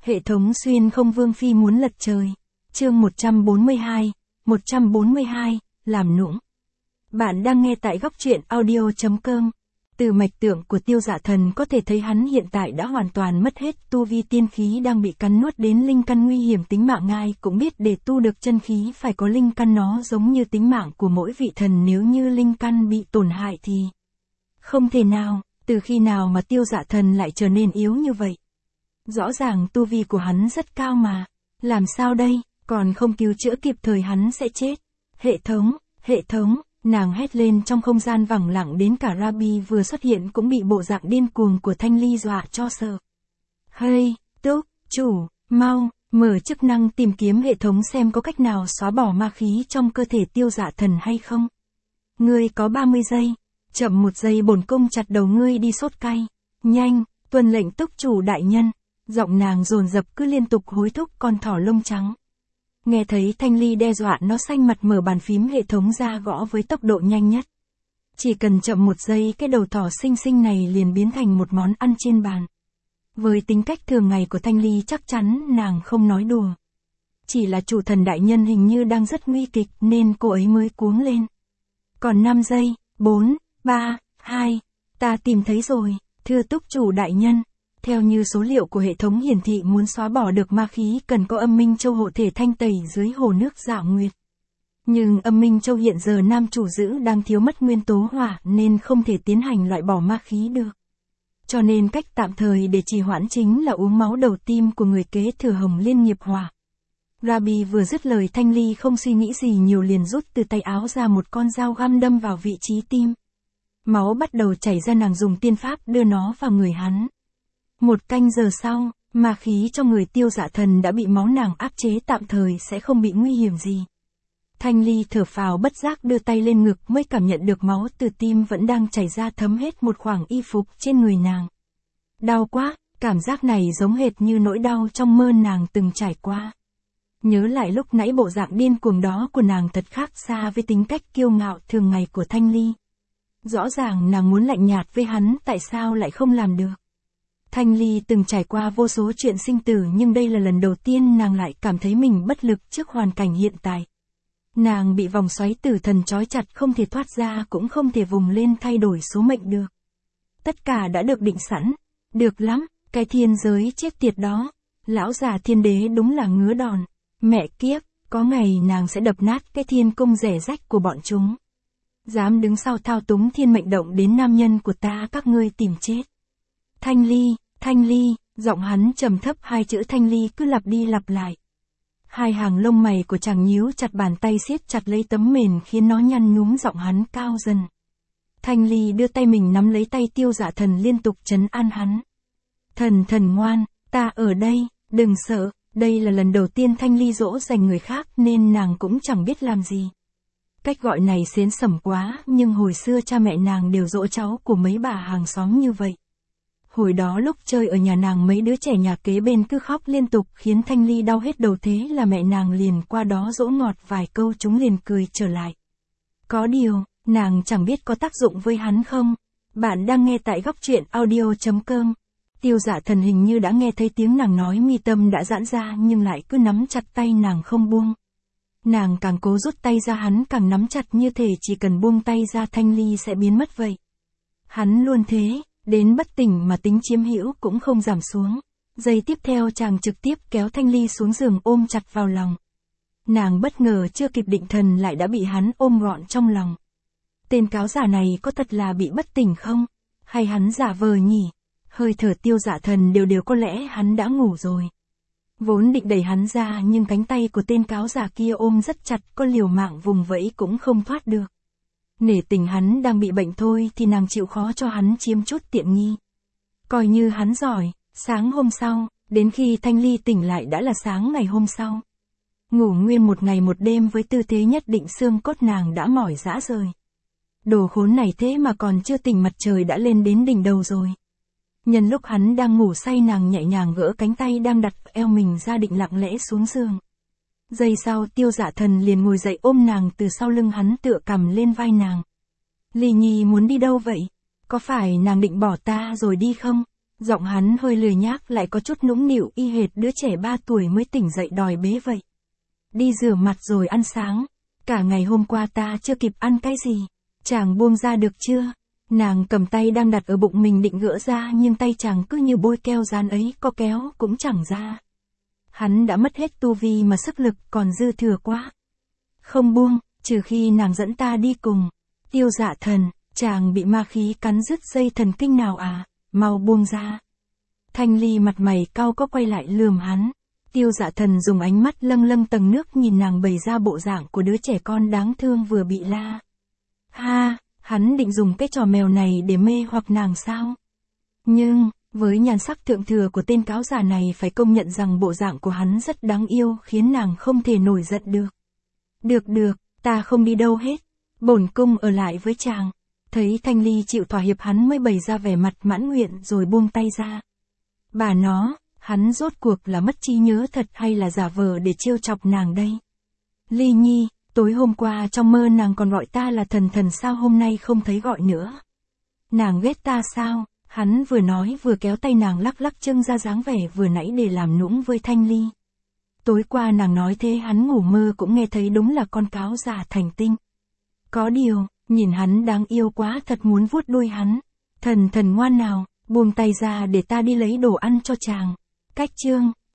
Hệ thống xuyên không vương phi muốn lật trời. Chương 142, làm nũng. Bạn đang nghe tại góc truyện audio.com. Từ mạch tượng của Tiêu Dạ Thần có thể thấy hắn hiện tại đã hoàn toàn mất hết tu vi, tiên khí đang bị cắn nuốt đến linh căn nguy hiểm tính mạng. Ai cũng biết để tu được chân khí phải có linh căn, nó giống như tính mạng của mỗi vị thần, nếu như linh căn bị tổn hại thì không thể nào. Từ khi nào mà Tiêu Dạ Thần lại trở nên yếu như vậy? Rõ ràng tu vi của hắn rất cao mà. Làm sao đây, còn không cứu chữa kịp thời hắn sẽ chết. Hệ thống, nàng hét lên trong không gian vẳng lặng, đến cả Rabi vừa xuất hiện cũng bị bộ dạng điên cuồng của Thanh Ly dọa cho sợ. Hey, túc chủ, mau, mở chức năng tìm kiếm hệ thống xem có cách nào xóa bỏ ma khí trong cơ thể Tiêu Dạ Thần hay không. Ngươi có 30 giây, chậm 1 giây bổn cung chặt đầu ngươi đi sốt cay. Nhanh, tuân lệnh túc chủ đại nhân. Giọng nàng dồn dập cứ liên tục hối thúc con thỏ lông trắng. Nghe thấy Thanh Ly đe dọa, nó xanh mặt mở bàn phím hệ thống ra gõ với tốc độ nhanh nhất. Chỉ cần chậm 1 giây, cái đầu thỏ xinh xinh này liền biến thành một món ăn trên bàn. Với tính cách thường ngày của Thanh Ly chắc chắn nàng không nói đùa. Chỉ là chủ thần đại nhân hình như đang rất nguy kịch nên cô ấy mới cuống lên. Còn 5 giây, 4, 3, 2, ta tìm thấy rồi, thưa túc chủ đại nhân. Theo như số liệu của hệ thống hiển thị, muốn xóa bỏ được ma khí cần có âm minh châu hộ thể thanh tẩy dưới hồ nước Dạo Nguyệt. Nhưng âm minh châu hiện giờ nam chủ giữ đang thiếu mất nguyên tố hỏa nên không thể tiến hành loại bỏ ma khí được. Cho nên cách tạm thời để trì hoãn chính là uống máu đầu tim của người kế thừa Hồng Liên nghiệp hỏa. Rabi vừa dứt lời, Thanh Ly không suy nghĩ gì nhiều liền rút từ tay áo ra một con dao găm đâm vào vị trí tim. Máu bắt đầu chảy ra, nàng dùng tiên pháp đưa nó vào người hắn. 1 canh giờ sau, ma khí trong người Tiêu Dạ Thần đã bị máu nàng áp chế, tạm thời sẽ không bị nguy hiểm gì. Thanh Ly thở phào bất giác đưa tay lên ngực mới cảm nhận được máu từ tim vẫn đang chảy ra thấm hết một khoảng y phục trên người nàng. Đau quá, cảm giác này giống hệt như nỗi đau trong mơ nàng từng trải qua. Nhớ lại lúc nãy, bộ dạng điên cuồng đó của nàng thật khác xa với tính cách kiêu ngạo thường ngày của Thanh Ly. Rõ ràng nàng muốn lạnh nhạt với hắn, tại sao lại không làm được? Thanh Ly từng trải qua vô số chuyện sinh tử, nhưng đây là lần đầu tiên nàng lại cảm thấy mình bất lực trước hoàn cảnh hiện tại. Nàng bị vòng xoáy tử thần trói chặt, không thể thoát ra cũng không thể vùng lên thay đổi số mệnh được. Tất cả đã được định sẵn. Được lắm, cái thiên giới chết tiệt đó. Lão già thiên đế đúng là ngứa đòn. Mẹ kiếp, có ngày nàng sẽ đập nát cái thiên cung rẻ rách của bọn chúng. Dám đứng sau thao túng thiên mệnh động đến nam nhân của ta, các ngươi tìm chết. Thanh Ly, giọng hắn trầm thấp, 2 chữ Thanh Ly cứ lặp đi lặp lại. 2 hàng lông mày của chàng nhíu chặt, bàn tay siết chặt lấy tấm mền khiến nó nhăn nhúm, giọng hắn cao dần. Thanh Ly đưa tay mình nắm lấy tay Tiêu Dạ Thần, liên tục trấn an hắn. Thần ngoan, ta ở đây, đừng sợ. Đây là lần đầu tiên Thanh Ly dỗ dành người khác nên nàng cũng chẳng biết làm gì. Cách gọi này xến sẩm quá, nhưng hồi xưa cha mẹ nàng đều dỗ cháu của mấy bà hàng xóm như vậy. Hồi đó lúc chơi ở nhà nàng, mấy đứa trẻ nhà kế bên cứ khóc liên tục khiến Thanh Ly đau hết đầu, thế là mẹ nàng liền qua đó dỗ ngọt vài câu, chúng liền cười trở lại. Có điều, nàng chẳng biết có tác dụng với hắn không. Bạn đang nghe tại góc truyện audio.com. Tiêu Dạ Thần hình như đã nghe thấy tiếng nàng nói, mi tâm đã giãn ra nhưng lại cứ nắm chặt tay nàng không buông. Nàng càng cố rút tay ra, hắn càng nắm chặt, như thể chỉ cần buông tay ra Thanh Ly sẽ biến mất vậy. Hắn luôn thế, đến bất tỉnh mà tính chiếm hữu cũng không giảm xuống. Giây tiếp theo chàng trực tiếp kéo Thanh Ly xuống giường ôm chặt vào lòng. Nàng bất ngờ chưa kịp định thần lại đã bị hắn ôm gọn trong lòng. Tên cáo giả này có thật là bị bất tỉnh không? Hay hắn giả vờ nhỉ? Hơi thở Tiêu Dạ Thần đều có lẽ hắn đã ngủ rồi. Vốn định đẩy hắn ra nhưng cánh tay của tên cáo giả kia ôm rất chặt, có liều mạng vùng vẫy cũng không thoát được. Nể tình hắn đang bị bệnh thôi thì nàng chịu khó cho hắn chiếm chút tiện nghi. Coi như hắn giỏi. Sáng hôm sau, đến khi Thanh Ly tỉnh lại đã là sáng ngày hôm sau. Ngủ nguyên 1 ngày 1 đêm với tư thế nhất định, xương cốt nàng đã mỏi rã rời. Đồ khốn này thế mà còn chưa tỉnh, mặt trời đã lên đến đỉnh đầu rồi. Nhân lúc hắn đang ngủ say, nàng nhẹ nhàng gỡ cánh tay đang đặt eo mình ra, định lặng lẽ xuống giường. Giây sau, Tiêu Dạ Thần liền ngồi dậy ôm nàng từ sau lưng hắn, tựa cằm lên vai nàng. Ly Nhi muốn đi đâu vậy? Có phải nàng định bỏ ta rồi đi không? Giọng hắn hơi lười nhác lại có chút nũng nịu y hệt đứa trẻ 3 tuổi mới tỉnh dậy đòi bế vậy. Đi rửa mặt rồi ăn sáng. Cả ngày hôm qua ta chưa kịp ăn cái gì. Chàng buông ra được chưa? Nàng cầm tay đang đặt ở bụng mình định gỡ ra nhưng tay chàng cứ như bôi keo dán ấy, có kéo cũng chẳng ra. Hắn đã mất hết tu vi mà sức lực còn dư thừa quá. Không buông, trừ khi nàng dẫn ta đi cùng. Tiêu Dạ Thần, chàng bị ma khí cắn đứt dây thần kinh nào à? Mau buông ra. Thanh Ly mặt mày cau có quay lại lườm hắn. Tiêu Dạ Thần dùng ánh mắt lâng lâng tầng nước nhìn nàng bày ra bộ dạng của đứa trẻ con đáng thương vừa bị la. Ha, hắn định dùng cái trò mèo này để mê hoặc nàng sao? Nhưng, với nhan sắc thượng thừa của tên cáo già này phải công nhận rằng bộ dạng của hắn rất đáng yêu khiến nàng không thể nổi giận được. Được, ta không đi đâu hết. Bổn cung ở lại với chàng. Thấy Thanh Ly chịu thỏa hiệp hắn mới bày ra vẻ mặt mãn nguyện rồi buông tay ra. Bà nó, hắn rốt cuộc là mất trí nhớ thật hay là giả vờ để trêu chọc nàng đây? Ly Nhi, tối hôm qua trong mơ nàng còn gọi ta là thần sao hôm nay không thấy gọi nữa? Nàng ghét ta sao? Hắn vừa nói vừa kéo tay nàng lắc lắc trưng ra dáng vẻ vừa nãy để làm nũng với Thanh Ly. Tối qua nàng nói thế hắn ngủ mơ cũng nghe thấy đúng là con cáo già thành tinh. Có điều, nhìn hắn đáng yêu quá thật muốn vuốt đuôi hắn. Thần ngoan nào, buông tay ra để ta đi lấy đồ ăn cho chàng. Cách chương.